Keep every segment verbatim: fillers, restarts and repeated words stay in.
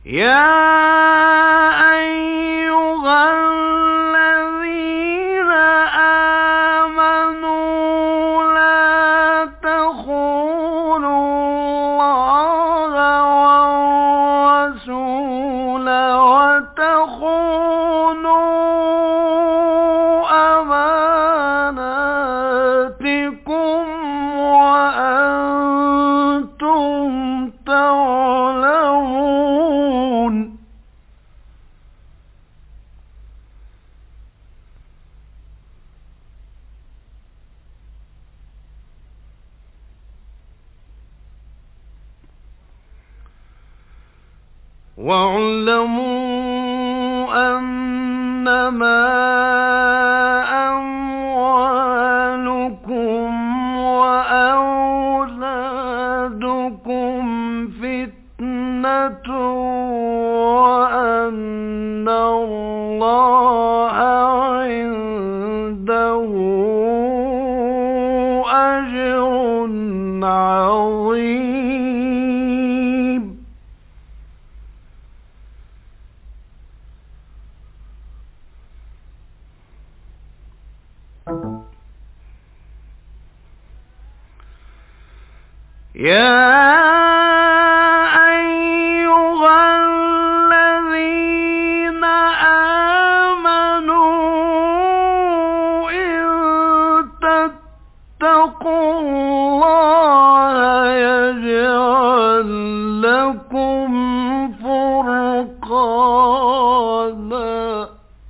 يا أيها الذين آمنوا لا تخونوا الله والرسول وتخونوا أماناتكم وأنتم تعلمون. واعلموا أنما أموالكم وأولادكم فتنة وأن الله عنده أجر عظيم. يا أيها الذين آمنوا إن تتقوا الله يجعل لكم فرقانا.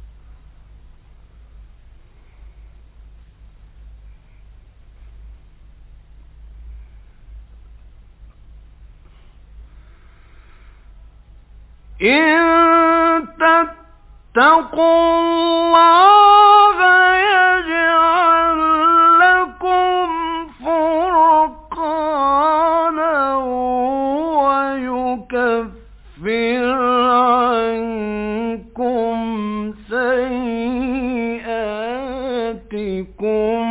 إن تتقوا الله يجعل لكم فرقانا ويكفر عنكم سيئاتكم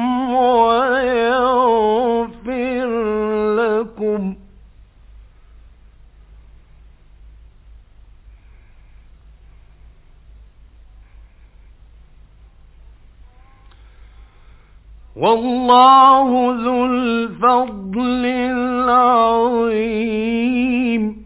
ويغفر لكم. والله ذو الفضل العظيم.